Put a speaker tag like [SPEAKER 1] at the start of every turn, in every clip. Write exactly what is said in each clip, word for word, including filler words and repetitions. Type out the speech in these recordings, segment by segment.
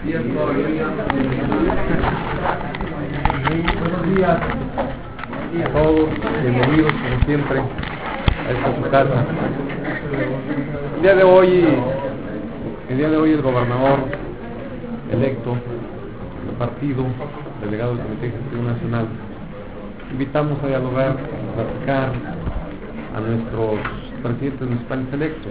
[SPEAKER 1] Buenos días a todos, bienvenidos como siempre a esta su casa. El día de hoy, el día de hoy el gobernador electo del partido, delegado del Comité Ejecutivo Nacional, invitamos a dialogar, a platicar a nuestros presidentes municipales electos.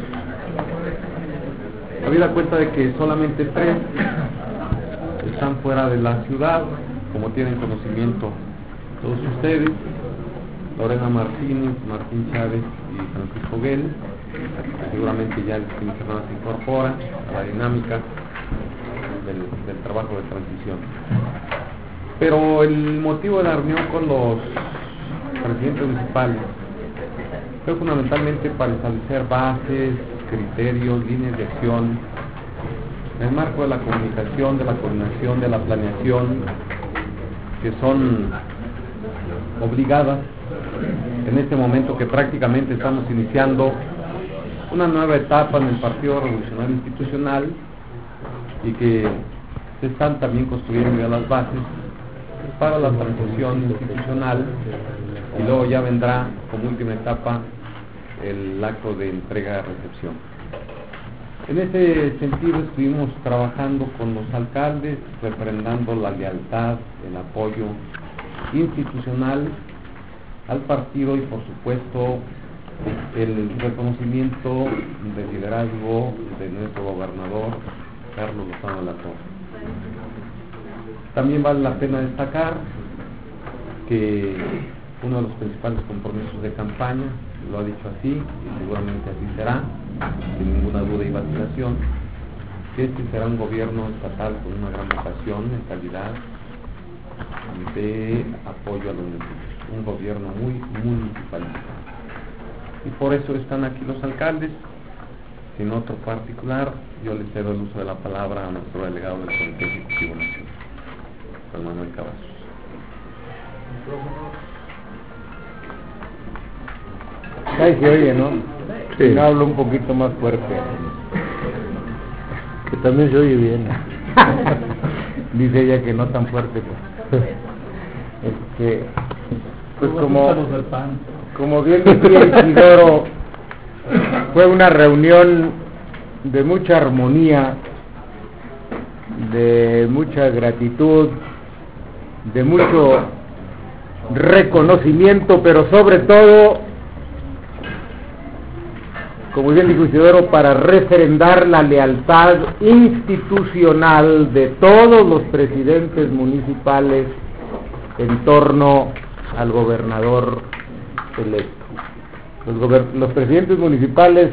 [SPEAKER 1] Habida cuenta de que solamente tres están fuera de la ciudad, como tienen conocimiento todos ustedes: Lorena Martínez, Martín Chávez y Francisco Guel. Seguramente ya el fin de semana se incorpora a la dinámica del, del trabajo de transición. Pero el motivo de la reunión con los presidentes municipales fue fundamentalmente para establecer bases, criterios, líneas de acción en el marco de la comunicación, de la coordinación, de la planeación, que son obligadas en este momento que prácticamente estamos iniciando una nueva etapa en el Partido Revolucionario Institucional y que se están también construyendo ya las bases para la transición institucional, y luego ya vendrá como última etapa el acto de entrega-recepción. En ese sentido estuvimos trabajando con los alcaldes, refrendando la lealtad, el apoyo institucional al partido y por supuesto el reconocimiento del liderazgo de nuestro gobernador Carlos Lozano de la Torre. También vale la pena destacar que uno de los principales compromisos de campaña, lo ha dicho así y seguramente así será, sin ninguna duda y vacilación, que este será un gobierno estatal con una gran vocación en calidad de apoyo a los municipios, un gobierno muy municipalista. Y por eso están aquí los alcaldes. Sin otro particular, yo les cedo el uso de la palabra a nuestro delegado del Comité Ejecutivo Nacional, Juan Manuel Cavazos.
[SPEAKER 2] Ahí se oye, ¿no?
[SPEAKER 1] Sí.
[SPEAKER 2] No, hablo un poquito más fuerte. Que también se oye bien. Dice ella que no tan fuerte. Pues, este, pues como, como bien decía Isidoro, fue una reunión de mucha armonía, de mucha gratitud, de mucho reconocimiento, pero sobre todo, como bien dijo Isidoro, para refrendar la lealtad institucional de todos los presidentes municipales en torno al gobernador electo. Los, gober- los presidentes municipales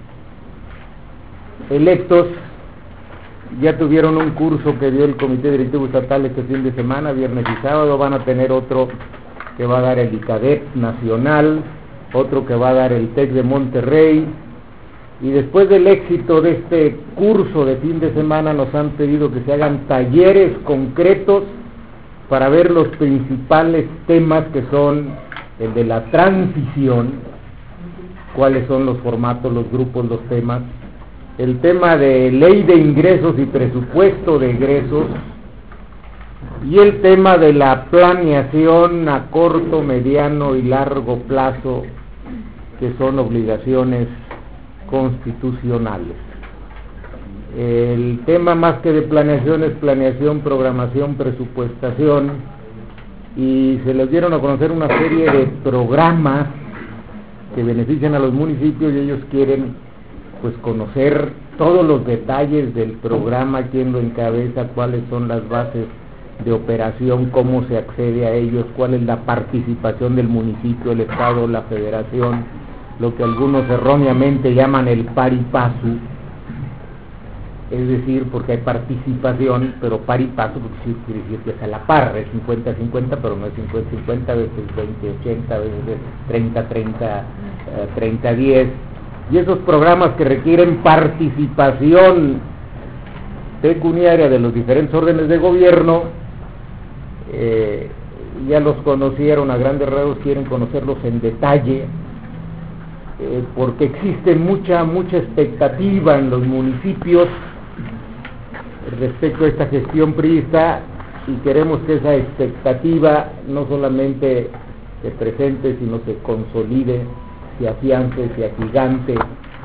[SPEAKER 2] electos ya tuvieron un curso que dio el Comité Directivo Estatal este fin de semana, viernes y sábado. Van a tener otro que va a dar el ICADEP Nacional, otro que va a dar el TEC de Monterrey. Y después del éxito de este curso de fin de semana nos han pedido que se hagan talleres concretos para ver los principales temas, que son el de la transición, cuáles son los formatos, los grupos, los temas, el tema de ley de ingresos y presupuesto de egresos, y el tema de la planeación a corto, mediano y largo plazo, que son obligaciones constitucionales. El tema más que de planeación es planeación, programación, presupuestación, y se les dieron a conocer una serie de programas que benefician a los municipios, y ellos quieren pues conocer todos los detalles del programa, quién lo encabeza, cuáles son las bases de operación, cómo se accede a ellos, cuál es la participación del municipio, el estado, la federación, lo que algunos erróneamente llaman el pari passu, es decir, porque hay participación, pero pari passu porque sí quiere decir que es a la par, es cincuenta a cincuenta, pero no es cincuenta a cincuenta, a veces veinte a ochenta, a veces treinta a treinta, treinta a diez, y esos programas que requieren participación pecuniaria de los diferentes órdenes de gobierno, eh, ya los conocieron a grandes rasgos, quieren conocerlos en detalle, eh, porque existe mucha mucha expectativa en los municipios respecto a esta gestión priista, y queremos que esa expectativa no solamente se presente, sino se consolide, se afiance, se agigante.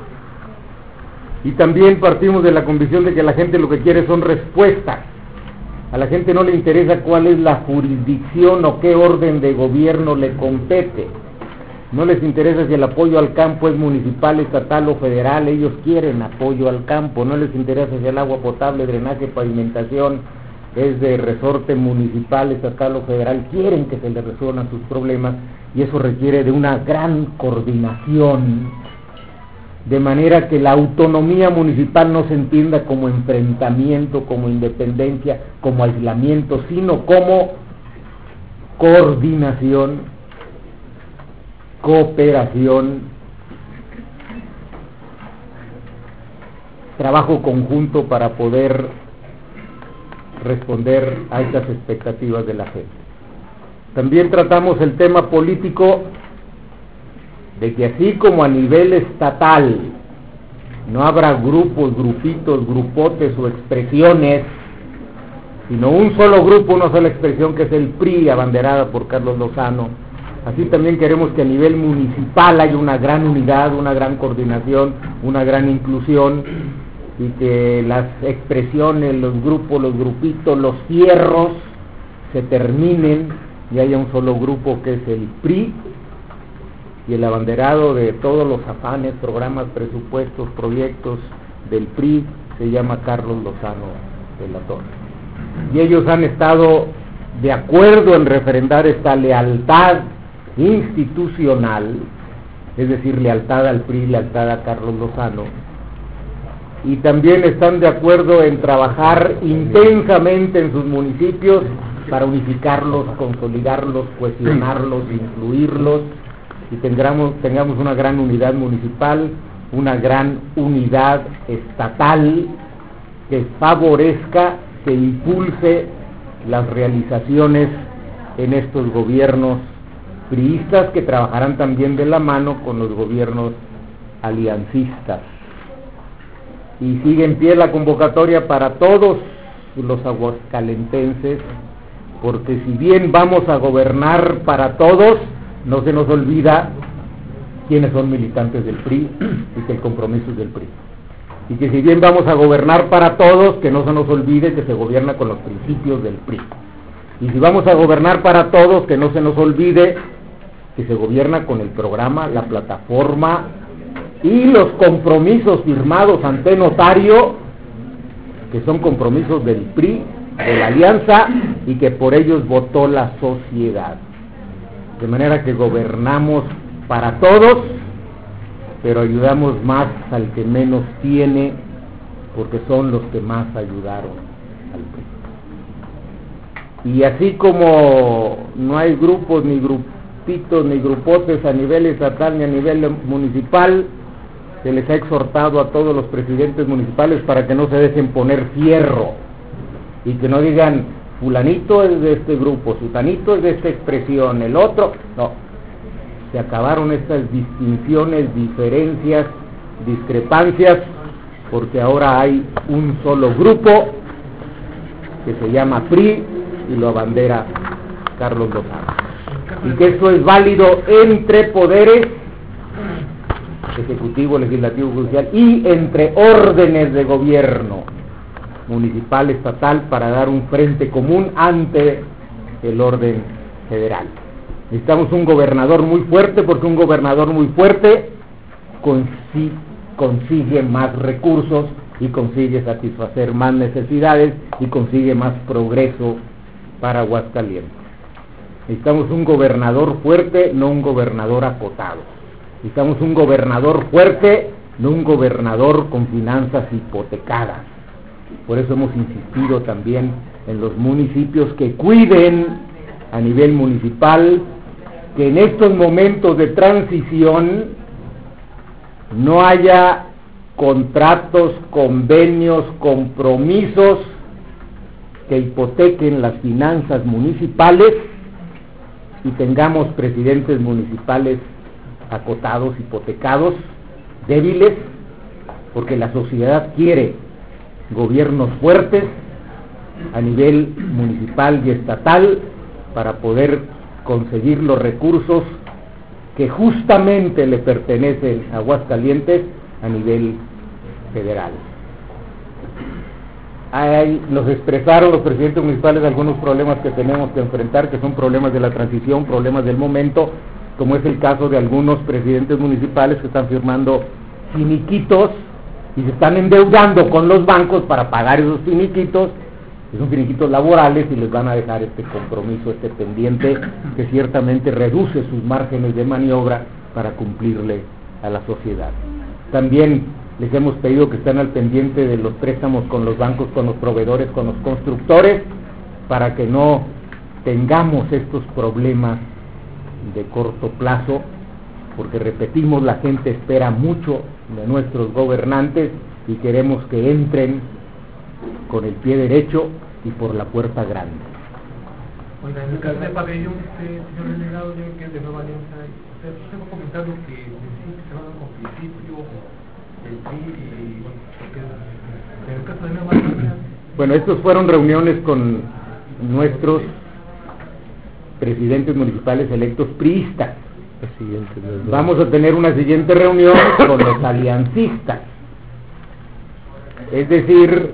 [SPEAKER 2] Y también partimos de la convicción de que la gente lo que quiere son respuestas. A la gente no le interesa cuál es la jurisdicción o qué orden de gobierno le compete. No les interesa si el apoyo al campo es municipal, estatal o federal. Ellos quieren apoyo al campo. No les interesa si el agua potable, drenaje, pavimentación es de resorte municipal, estatal o federal. Quieren que se les resuelvan sus problemas, y eso requiere de una gran coordinación, de manera que la autonomía municipal no se entienda como enfrentamiento, como independencia, como aislamiento, sino como coordinación, cooperación, trabajo conjunto para poder responder a estas expectativas de la gente. También tratamos el tema político de que así como a nivel estatal no habrá grupos, grupitos, grupotes o expresiones, sino un solo grupo, una sola expresión, que es el P R I, abanderada por Carlos Lozano. Así también queremos que a nivel municipal haya una gran unidad, una gran coordinación, una gran inclusión, y que las expresiones, los grupos, los grupitos, los fierros se terminen y haya un solo grupo que es el P R I, y el abanderado de todos los afanes, programas, presupuestos, proyectos del P R I se llama Carlos Lozano de la Torre. Y ellos han estado de acuerdo en refrendar esta lealtad institucional, es decir, lealtad al P R I, lealtad a Carlos Lozano, y también están de acuerdo en trabajar intensamente en sus municipios para unificarlos, consolidarlos, cohesionarlos, incluirlos, y tengamos, tengamos una gran unidad municipal, una gran unidad estatal que favorezca, que impulse las realizaciones en estos gobiernos priistas, que trabajarán también de la mano con los gobiernos aliancistas. Y sigue en pie la convocatoria para todos los aguascalentenses, porque si bien vamos a gobernar para todos, no se nos olvida quiénes son militantes del P R I y que el compromiso es del P R I. Y que si bien vamos a gobernar para todos, que no se nos olvide que se gobierna con los principios del P R I. Y si vamos a gobernar para todos, que no se nos olvide que se gobierna con el programa, la plataforma y los compromisos firmados ante notario, que son compromisos del P R I, de la alianza, y que por ellos votó la sociedad. De manera que gobernamos para todos, pero ayudamos más al que menos tiene, porque son los que más ayudaron al P R I. Y así como no hay grupos, ni grupitos, ni grupotes a nivel estatal ni a nivel municipal, se les ha exhortado a todos los presidentes municipales para que no se dejen poner fierro, y que no digan fulanito es de este grupo, sutanito es de esta expresión, el otro, no. Se acabaron estas distinciones, diferencias, discrepancias, porque ahora hay un solo grupo que se llama P R I y lo abandera Carlos Lozano. Y que esto es válido entre poderes, ejecutivo, legislativo, judicial, y entre órdenes de gobierno, municipal, estatal, para dar un frente común ante el orden federal. Necesitamos un gobernador muy fuerte, porque un gobernador muy fuerte consigue, consigue más recursos y consigue satisfacer más necesidades y consigue más progreso para Aguascalientes. Necesitamos un gobernador fuerte, no un gobernador acotado. Necesitamos un gobernador fuerte, no un gobernador con finanzas hipotecadas. Por eso hemos insistido también en los municipios que cuiden a nivel municipal, que en estos momentos de transición no haya contratos, convenios, compromisos que hipotequen las finanzas municipales, y tengamos presidentes municipales acotados, hipotecados, débiles, porque la sociedad quiere gobiernos fuertes a nivel municipal y estatal para poder conseguir los recursos que justamente le pertenecen a Aguascalientes a nivel federal. Hay, nos expresaron los presidentes municipales algunos problemas que tenemos que enfrentar, que son problemas de la transición, problemas del momento, como es el caso de algunos presidentes municipales que están firmando finiquitos y se están endeudando con los bancos para pagar esos finiquitos, que son finiquitos laborales, y les van a dejar este compromiso, este pendiente, que ciertamente reduce sus márgenes de maniobra para cumplirle a la sociedad. También les hemos pedido que estén al pendiente de los préstamos con los bancos, con los proveedores, con los constructores, para que no tengamos estos problemas de corto plazo, porque repetimos, la gente espera mucho de nuestros gobernantes y queremos que entren con el pie derecho y por la puerta grande.
[SPEAKER 3] Oiga, en el caso de Pabellón, usted, señor delegado, ya que es de Nueva Alianza, usted, usted va a comentar lo que necesita se van con principio, el P R I, y bueno, porque en el caso de Nueva Alianza...
[SPEAKER 2] Bueno, estos fueron reuniones con nuestros presidentes municipales electos priistas. Vamos a tener una siguiente reunión con los aliancistas, es decir,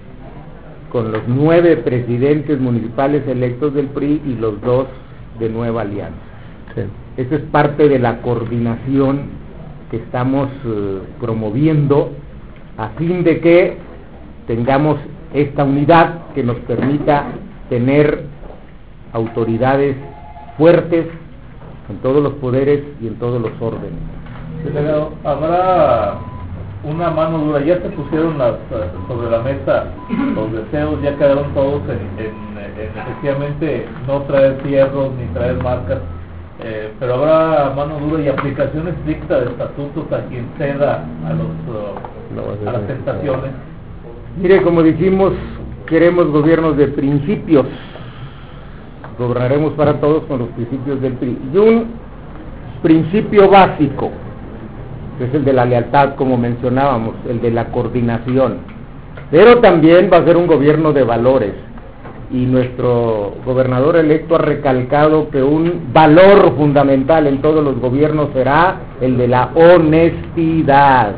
[SPEAKER 2] con los nueve presidentes municipales electos del P R I y los dos de Nueva Alianza. Sí. Esa es parte de la coordinación que estamos uh, promoviendo a fin de que tengamos esta unidad que nos permita tener autoridades fuertes en todos los poderes y en todos los órdenes.
[SPEAKER 4] Delegado, habrá una mano dura, ya se pusieron las, sobre la mesa los deseos, ya quedaron todos en, en, en efectivamente no traer fierros ni traer marcas, eh, pero habrá mano dura y aplicación estricta de estatutos a quien ceda a, los, uh, a las tentaciones.
[SPEAKER 2] Mire, como dijimos, queremos gobiernos de principios. Gobernaremos para todos con los principios del P R I. Y un principio básico, que es el de la lealtad, como mencionábamos, el de la coordinación. Pero también va a ser un gobierno de valores. Y nuestro gobernador electo ha recalcado que un valor fundamental en todos los gobiernos será el de la honestidad.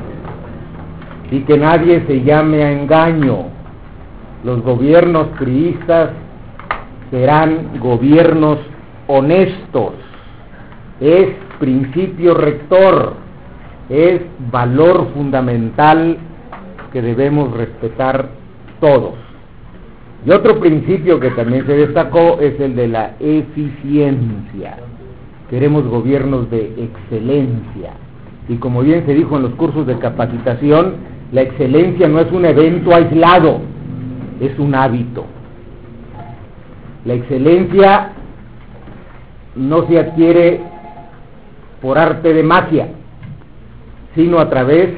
[SPEAKER 2] Y que nadie se llame a engaño. Los gobiernos priistas serán gobiernos honestos, es principio rector, es valor fundamental que debemos respetar todos. Y otro principio que también se destacó es el de la eficiencia. Queremos gobiernos de excelencia. Y como bien se dijo en los cursos de capacitación, la excelencia no es un evento aislado, es un hábito. La excelencia no se adquiere por arte de magia, sino a través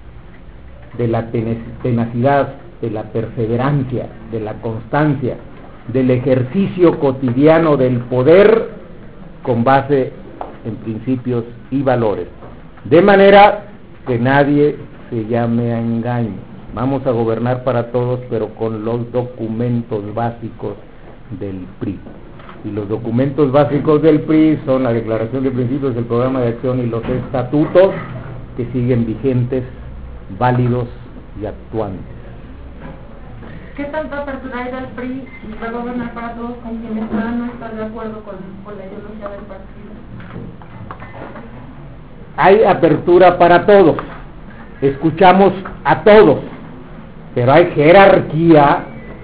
[SPEAKER 2] de la tenacidad, de la perseverancia, de la constancia, del ejercicio cotidiano del poder con base en principios y valores. De manera que nadie se llame a engaño. Vamos a gobernar para todos, pero con los documentos básicos del P R I. Y los documentos básicos del P R I son la Declaración de Principios, el Programa de Acción y los estatutos que siguen vigentes, válidos y actuantes.
[SPEAKER 5] ¿Qué tanta apertura hay del P R I y va a gobernar para todos con quienes puedan no estar de acuerdo con, con la ideología del partido?
[SPEAKER 2] Hay apertura para todos, escuchamos a todos, pero hay jerarquía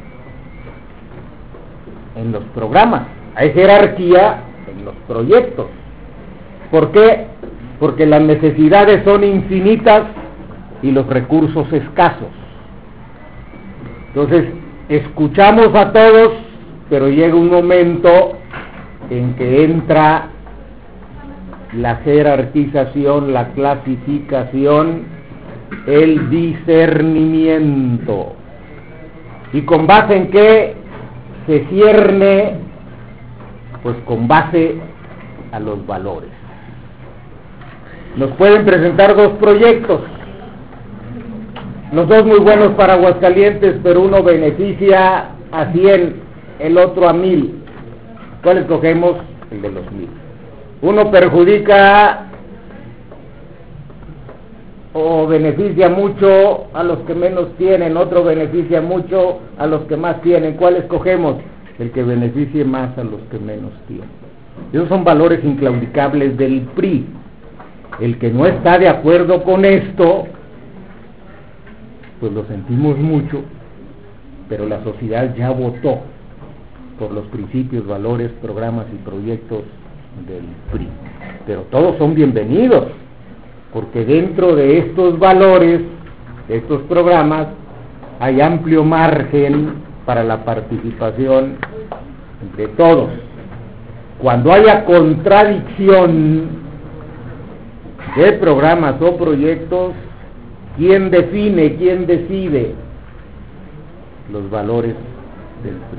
[SPEAKER 2] en los programas, hay jerarquía en los proyectos. ¿Por qué? Porque las necesidades son infinitas y los recursos escasos. Entonces, escuchamos a todos, pero llega un momento en que entra la jerarquización, la clasificación, el discernimiento. ¿Y con base en qué se cierne? Pues con base a los valores. Nos pueden presentar dos proyectos los dos muy buenos para Aguascalientes, pero uno beneficia a cien, el otro a mil. ¿Cuál escogemos? El de los mil. Uno perjudica o beneficia mucho a los que menos tienen, otro beneficia mucho a los que más tienen. ¿Cuál escogemos? El que beneficie más a los que menos tienen. Esos son valores inclaudicables del P R I. El que no está de acuerdo con esto, pues lo sentimos mucho, pero la sociedad ya votó por los principios, valores, programas y proyectos del P R I. Pero todos son bienvenidos, porque dentro de estos valores, de estos programas, hay amplio margen para la participación de todos. Cuando haya contradicción de programas o proyectos, ¿quién define, quién decide? Los valores del P R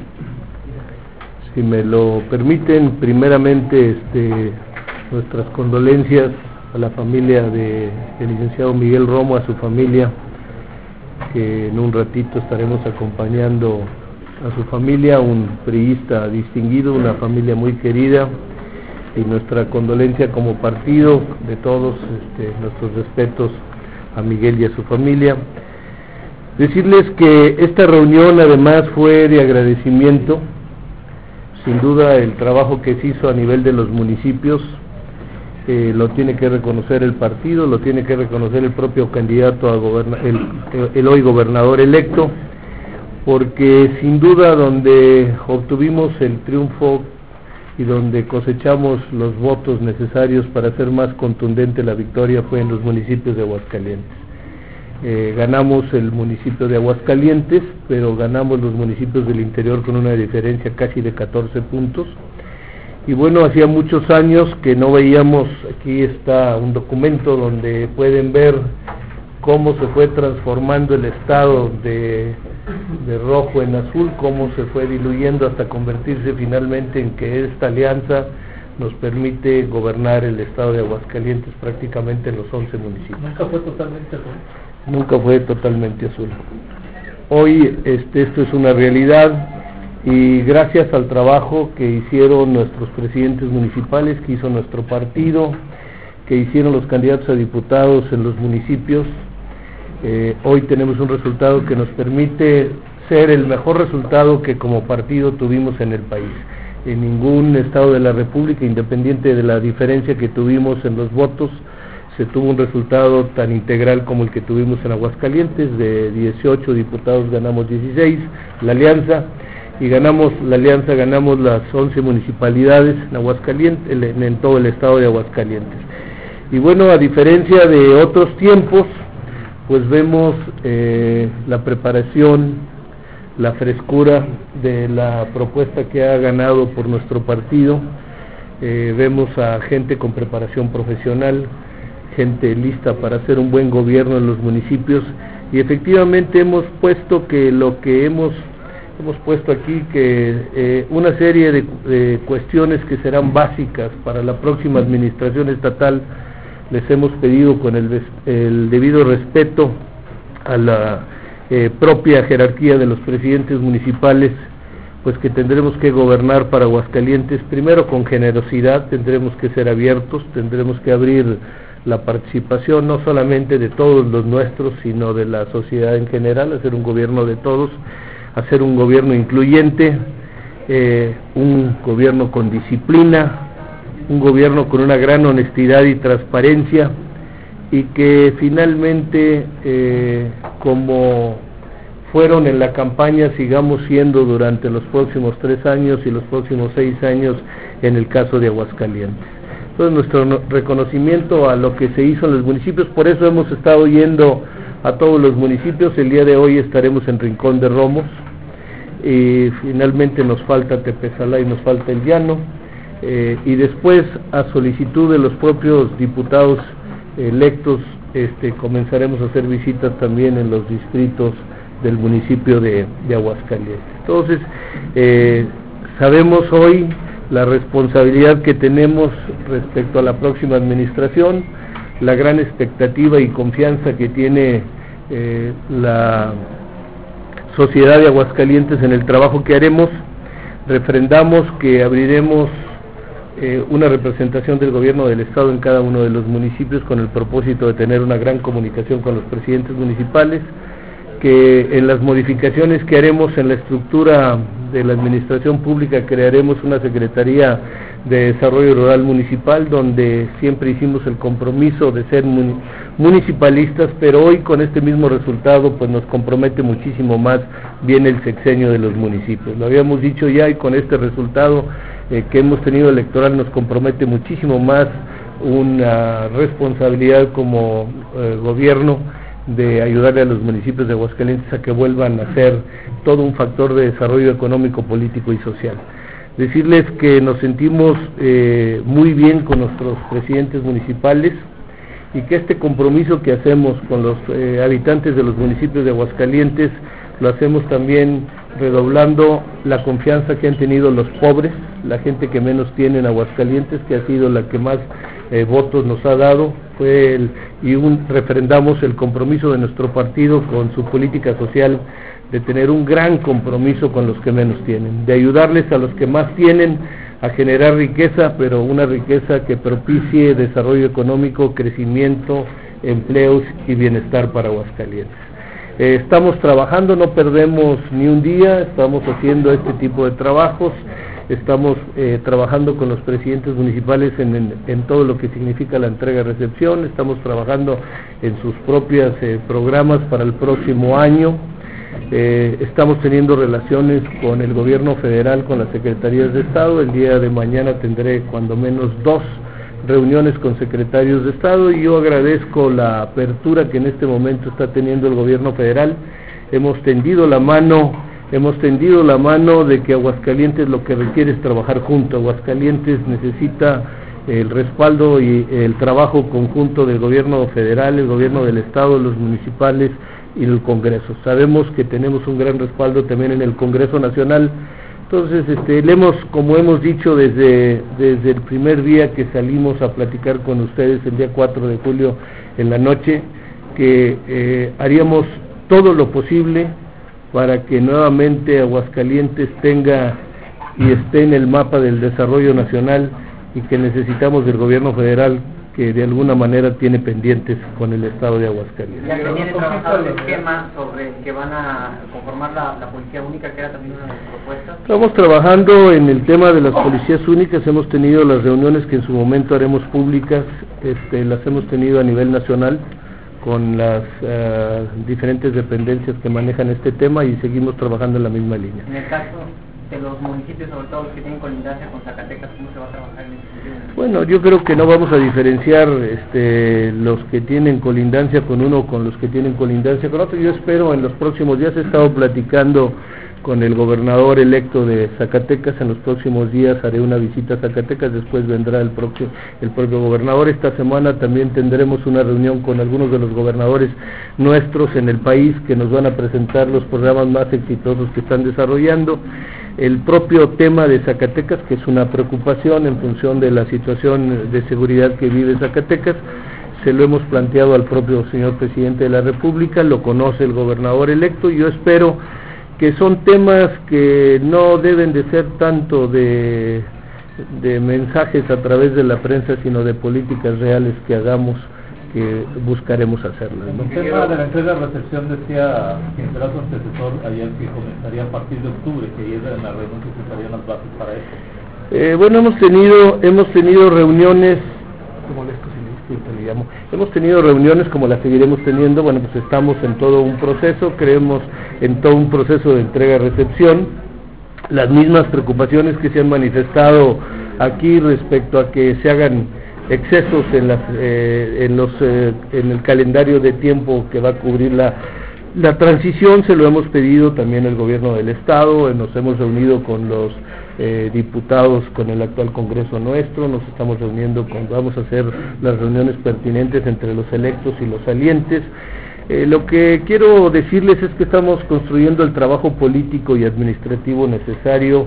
[SPEAKER 2] I.
[SPEAKER 6] Si me lo permiten, primeramente este, nuestras condolencias a la familia de, del licenciado Miguel Romo, a su familia, que en un ratito estaremos acompañando a su familia, un priista distinguido, una familia muy querida, y nuestra condolencia como partido de todos, este, nuestros respetos a Miguel y a su familia. Decirles que esta reunión además fue de agradecimiento, sin duda el trabajo que se hizo a nivel de los municipios, eh, lo tiene que reconocer el partido, lo tiene que reconocer el propio candidato a goberna el, el hoy gobernador electo, porque sin duda donde obtuvimos el triunfo y donde cosechamos los votos necesarios para hacer más contundente la victoria fue en los municipios de Aguascalientes. Eh, ganamos el municipio de Aguascalientes, pero ganamos los municipios del interior con una diferencia casi de catorce puntos. Y bueno, hacía muchos años que no veíamos, aquí está un documento donde pueden ver cómo se fue transformando el estado de, de rojo en azul, cómo se fue diluyendo hasta convertirse finalmente en que esta alianza nos permite gobernar el estado de Aguascalientes prácticamente en los once municipios.
[SPEAKER 4] ¿Nunca fue totalmente azul?
[SPEAKER 6] Nunca fue totalmente azul. Hoy este, esto es una realidad, y gracias al trabajo que hicieron nuestros presidentes municipales, que hizo nuestro partido, que hicieron los candidatos a diputados en los municipios, eh, hoy tenemos un resultado que nos permite ser el mejor resultado que como partido tuvimos en el país. En ningún estado de la República, independiente de la diferencia que tuvimos en los votos, se tuvo un resultado tan integral como el que tuvimos en Aguascalientes. De dieciocho diputados ganamos dieciséis, la alianza, y ganamos la alianza, ganamos las once municipalidades en Aguascalientes, en, en todo el estado de Aguascalientes. Y bueno, a diferencia de otros tiempos, pues vemos eh, la preparación, la frescura de la propuesta que ha ganado por nuestro partido. Eh, vemos a gente con preparación profesional, gente lista para hacer un buen gobierno en los municipios, y efectivamente hemos puesto que lo que hemos hemos puesto aquí, que eh, una serie de, de cuestiones que serán básicas para la próxima administración estatal, les hemos pedido con el, el debido respeto a la eh, propia jerarquía de los presidentes municipales, pues que tendremos que gobernar para Aguascalientes, primero con generosidad, tendremos que ser abiertos, tendremos que abrir la participación no solamente de todos los nuestros, sino de la sociedad en general, hacer un gobierno de todos, hacer un gobierno incluyente, eh, un gobierno con disciplina, un gobierno con una gran honestidad y transparencia, y que finalmente, eh, como fueron en la campaña, sigamos siendo durante los próximos tres años y los próximos seis años en el caso de Aguascalientes. Entonces, nuestro reconocimiento a lo que se hizo en los municipios, por eso hemos estado yendo a todos los municipios. El día de hoy estaremos en Rincón de Romos, y finalmente nos falta Tepesalá y nos falta El Llano, eh, y después, a solicitud de los propios diputados electos, este, comenzaremos a hacer visitas también en los distritos del municipio de, de Aguascalientes. Entonces, eh, sabemos hoy la responsabilidad que tenemos respecto a la próxima administración, la gran expectativa y confianza que tiene eh, la sociedad de Aguascalientes en el trabajo que haremos. Refrendamos que abriremos eh, una representación del gobierno del estado en cada uno de los municipios con el propósito de tener una gran comunicación con los presidentes municipales, que en las modificaciones que haremos en la estructura de la administración pública crearemos una Secretaría de Desarrollo Rural Municipal, donde siempre hicimos el compromiso de ser muni municipalistas, pero hoy con este mismo resultado pues nos compromete muchísimo más bien el sexenio de los municipios. Lo habíamos dicho ya, y con este resultado eh, que hemos tenido electoral nos compromete muchísimo más una responsabilidad como eh, gobierno de ayudarle a los municipios de Aguascalientes a que vuelvan a ser todo un factor de desarrollo económico, político y social. Decirles que nos sentimos eh, muy bien con nuestros presidentes municipales y que este compromiso que hacemos con los eh, habitantes de los municipios de Aguascalientes lo hacemos también redoblando la confianza que han tenido los pobres, la gente que menos tiene en Aguascalientes, que ha sido la que más eh, votos nos ha dado, fue el, y un, refrendamos el compromiso de nuestro partido con su política social, de tener un gran compromiso con los que menos tienen, de ayudarles a los que más tienen a generar riqueza, pero una riqueza que propicie desarrollo económico, crecimiento, empleos y bienestar para Aguascalientes. Eh, estamos trabajando, no perdemos ni un día, estamos haciendo este tipo de trabajos, estamos eh, trabajando con los presidentes municipales en, en, en todo lo que significa la entrega-recepción, estamos trabajando en sus propios eh, programas para el próximo año. Eh, estamos teniendo relaciones con el gobierno federal, con las secretarías de Estado. El día de mañana tendré cuando menos dos reuniones con secretarios de Estado, y yo agradezco la apertura que en este momento está teniendo el gobierno federal. Hemos tendido la mano, hemos tendido la mano de que Aguascalientes lo que requiere es trabajar junto. Aguascalientes necesita el respaldo y el trabajo conjunto del gobierno federal, el gobierno del Estado, los municipales y el Congreso. Sabemos que tenemos un gran respaldo también en el Congreso Nacional. Entonces, este, le hemos, como hemos dicho desde, desde el primer día que salimos a platicar con ustedes el día cuatro de julio en la noche, que eh, haríamos todo lo posible para que nuevamente Aguascalientes tenga y esté en el mapa del desarrollo nacional, y que necesitamos del gobierno federal, que de alguna manera tiene pendientes con el estado de Aguascalientes.
[SPEAKER 7] Ya se viene trabajando el esquema sobre que van a conformar la, la policía única, que era también una de las propuestas.
[SPEAKER 6] Estamos trabajando en el tema de las policías únicas, hemos tenido las reuniones que en su momento haremos públicas, este, las hemos tenido a nivel nacional con las uh, diferentes dependencias que manejan este tema, y seguimos trabajando en la misma línea.
[SPEAKER 7] En el caso de los municipios, sobre todo los que tienen colindancia con Zacatecas, ¿cómo se va a trabajar en ese sentido?
[SPEAKER 6] Bueno, yo creo que no vamos a diferenciar este, los que tienen colindancia con uno con los que tienen colindancia con otro. Yo espero en los próximos días, he estado platicando con el gobernador electo de Zacatecas, en los próximos días haré una visita a Zacatecas, después vendrá el propio, el propio gobernador. Esta semana también tendremos una reunión con algunos de los gobernadores nuestros en el país, que nos van a presentar los programas más exitosos que están desarrollando. El propio tema de Zacatecas, que es una preocupación en función de la situación de seguridad que vive Zacatecas, se lo hemos planteado al propio señor presidente de la República, lo conoce el gobernador electo, y yo espero que son temas que no deben de ser tanto de, de mensajes a través de la prensa, sino de políticas reales que hagamos, que buscaremos hacerlas, ¿no?
[SPEAKER 4] El tema de la entrega-recepción decía quien será su antecesor ayer que comenzaría a partir de octubre, que ayer en la reunión que se estarían las bases para eso.
[SPEAKER 6] Eh, bueno, hemos tenido, hemos tenido reuniones, ¿cómo le disculpe, le llamo? Hemos tenido reuniones como las seguiremos teniendo. Bueno, pues estamos en todo un proceso, creemos en todo un proceso de entrega-recepción. Las mismas preocupaciones que se han manifestado aquí respecto a que se hagan excesos en las eh, en los eh, en el calendario de tiempo que va a cubrir la la transición, se lo hemos pedido también al gobierno del estado. Nos hemos reunido con los eh, diputados, con el actual Congreso nuestro, nos estamos reuniendo con, vamos a hacer las reuniones pertinentes entre los electos y los salientes. Eh, lo que quiero decirles es que estamos construyendo el trabajo político y administrativo necesario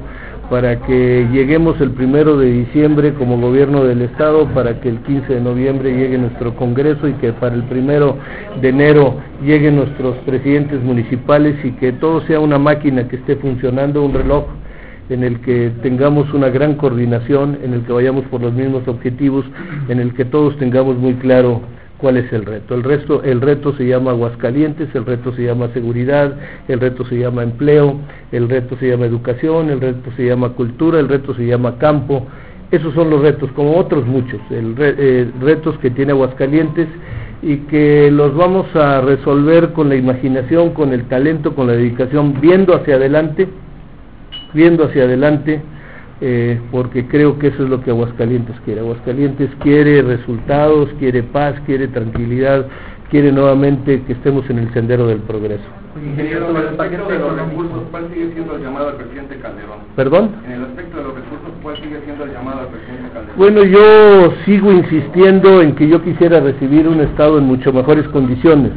[SPEAKER 6] para que lleguemos el primero de diciembre como gobierno del estado, para que el quince de noviembre llegue nuestro congreso y que para el primero de enero lleguen nuestros presidentes municipales y que todo sea una máquina que esté funcionando, un reloj en el que tengamos una gran coordinación, en el que vayamos por los mismos objetivos, en el que todos tengamos muy claro cuál es el reto. El resto, el reto se llama Aguascalientes, el reto se llama seguridad, el reto se llama empleo, el reto se llama educación, el reto se llama cultura, el reto se llama campo. Esos son los retos, como otros muchos, el re, eh, retos que tiene Aguascalientes y que los vamos a resolver con la imaginación, con el talento, con la dedicación, viendo hacia adelante, viendo hacia adelante, Eh, porque creo que eso es lo que Aguascalientes quiere. Aguascalientes quiere resultados, quiere paz, quiere tranquilidad, quiere nuevamente que estemos en el sendero del progreso.
[SPEAKER 8] Ingeniero, en el aspecto de los recursos, ¿cuál sigue siendo el llamado al presidente Calderón?
[SPEAKER 6] ¿Perdón?
[SPEAKER 8] En el aspecto de los recursos, ¿cuál sigue siendo el llamado al presidente Calderón?
[SPEAKER 6] Bueno, yo sigo insistiendo en que yo quisiera recibir un Estado en mucho mejores condiciones.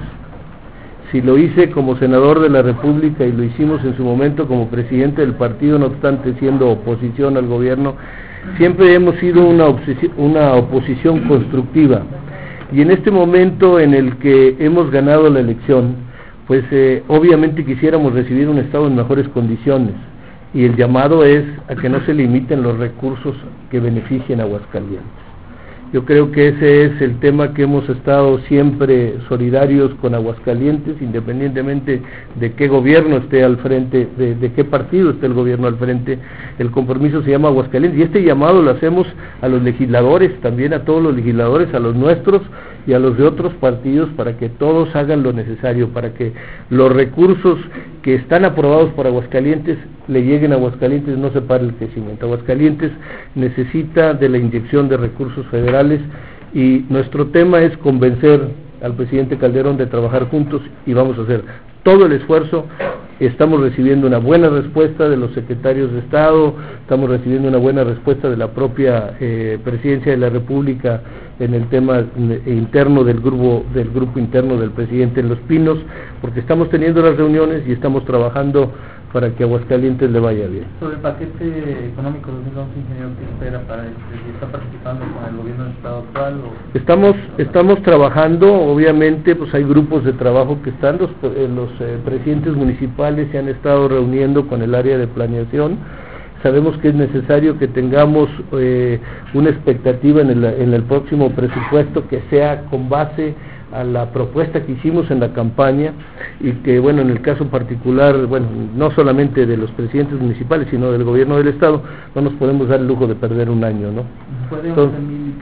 [SPEAKER 6] Si lo hice como senador de la República y lo hicimos en su momento como presidente del partido, no obstante siendo oposición al gobierno, siempre hemos sido una, una oposición constructiva. Y en este momento en el que hemos ganado la elección, pues eh, obviamente quisiéramos recibir un Estado en mejores condiciones. Y el llamado es a que no se limiten los recursos que beneficien a Aguascalientes. Yo creo que ese es el tema que hemos estado siempre solidarios con Aguascalientes, independientemente de qué gobierno esté al frente, de, de qué partido esté el gobierno al frente. El compromiso se llama Aguascalientes y este llamado lo hacemos a los legisladores, también a todos los legisladores, a los nuestros y a los de otros partidos, para que todos hagan lo necesario, para que los recursos que están aprobados por Aguascalientes le lleguen a Aguascalientes, no se pare el crecimiento. Aguascalientes necesita de la inyección de recursos federales y nuestro tema es convencer al presidente Calderón de trabajar juntos y vamos a hacer todo el esfuerzo. Estamos recibiendo una buena respuesta de los secretarios de Estado, estamos recibiendo una buena respuesta de la propia eh, Presidencia de la República en el tema interno del grupo del grupo interno del presidente en Los Pinos, porque estamos teniendo las reuniones y estamos trabajando para que a Aguascalientes le vaya bien.
[SPEAKER 4] Sobre el paquete económico dos mil once, ingeniero, ¿qué espera para este? ¿Está participando con el gobierno del Estado actual? O...
[SPEAKER 6] Estamos estamos trabajando, obviamente, pues hay grupos de trabajo que están, los, eh, los eh, presidentes municipales se han estado reuniendo con el área de planeación. Sabemos que es necesario que tengamos eh, una expectativa en el, en el próximo presupuesto que sea con base a la propuesta que hicimos en la campaña y que, bueno, en el caso particular, bueno, no solamente de los presidentes municipales, sino del gobierno del Estado, no nos podemos dar el lujo de perder un año, ¿no? Entonces,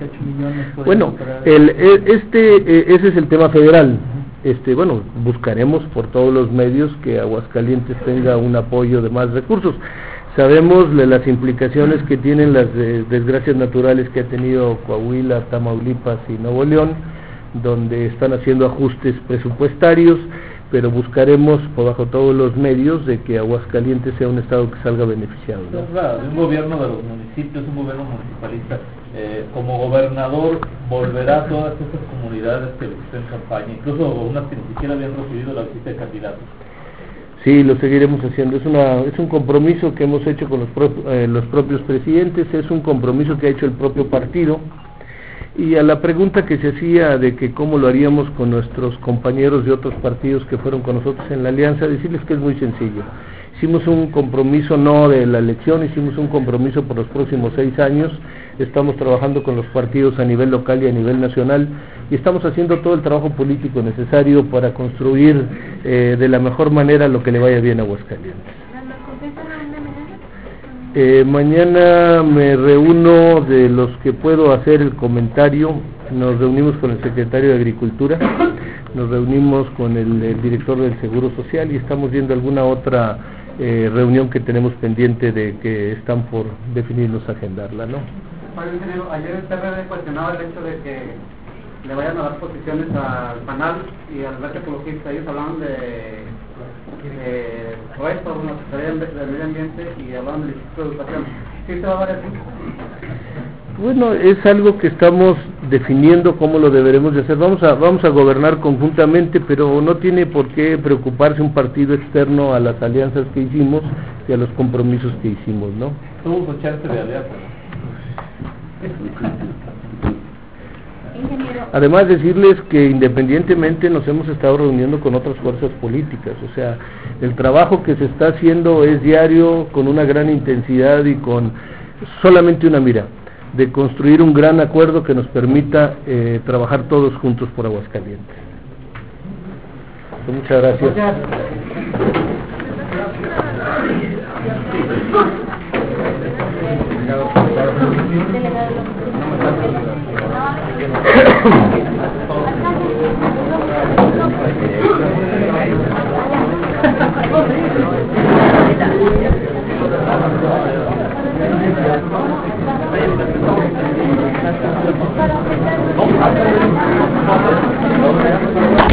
[SPEAKER 6] bueno, el, este, ese es el tema federal. Este, bueno, buscaremos por todos los medios que Aguascalientes tenga un apoyo de más recursos. Sabemos de las implicaciones que tienen las eh, desgracias naturales que ha tenido Coahuila, Tamaulipas y Nuevo León, donde están haciendo ajustes presupuestarios, pero buscaremos por bajo todos los medios de que Aguascalientes sea un estado que salga beneficiado, ¿no?
[SPEAKER 4] Claro, un gobierno de los municipios, un gobierno municipalista, eh, como gobernador volverá a todas esas comunidades que visitó en campaña, incluso unas que ni siquiera habían recibido la visita de candidatos.
[SPEAKER 6] Sí, lo seguiremos haciendo. Es una es un compromiso que hemos hecho con los, pro, eh, los propios presidentes, es un compromiso que ha hecho el propio partido. Y a la pregunta que se hacía de que cómo lo haríamos con nuestros compañeros de otros partidos que fueron con nosotros en la alianza, decirles que es muy sencillo. Hicimos un compromiso no de la elección, hicimos un compromiso por los próximos seis años, estamos trabajando con los partidos a nivel local y a nivel nacional y estamos haciendo todo el trabajo político necesario para construir eh, de la mejor manera lo que le vaya bien a Aguascalientes. Eh, mañana me reúno de los que puedo hacer el comentario, nos reunimos con el secretario de Agricultura, nos reunimos con el, el director del Seguro Social y estamos viendo alguna otra eh, reunión que tenemos pendiente de que están por definirnos, agendarla, ¿no?
[SPEAKER 7] Oye, ingeniero, ayer el P R D cuestionaba el hecho de que le vayan a dar posiciones al PANAL y al Verde Ecologista. Ellos hablaban de eh, puestos, una Secretaría del Medio Ambiente y hablaban del Instituto de Educación. ¿Sí se va a dar así?
[SPEAKER 6] Bueno, es algo que estamos definiendo cómo lo deberemos de hacer. Vamos a, vamos a gobernar conjuntamente, pero no tiene por qué preocuparse un partido externo a las alianzas que hicimos y a los compromisos que hicimos, ¿no?
[SPEAKER 4] Tuvo su chance de alianza.
[SPEAKER 6] Además decirles que independientemente nos hemos estado reuniendo con otras fuerzas políticas, o sea, el trabajo que se está haciendo es diario, con una gran intensidad y con solamente una mira, de construir un gran acuerdo que nos permita eh, trabajar todos juntos por Aguascalientes. Muchas gracias.
[SPEAKER 5] Para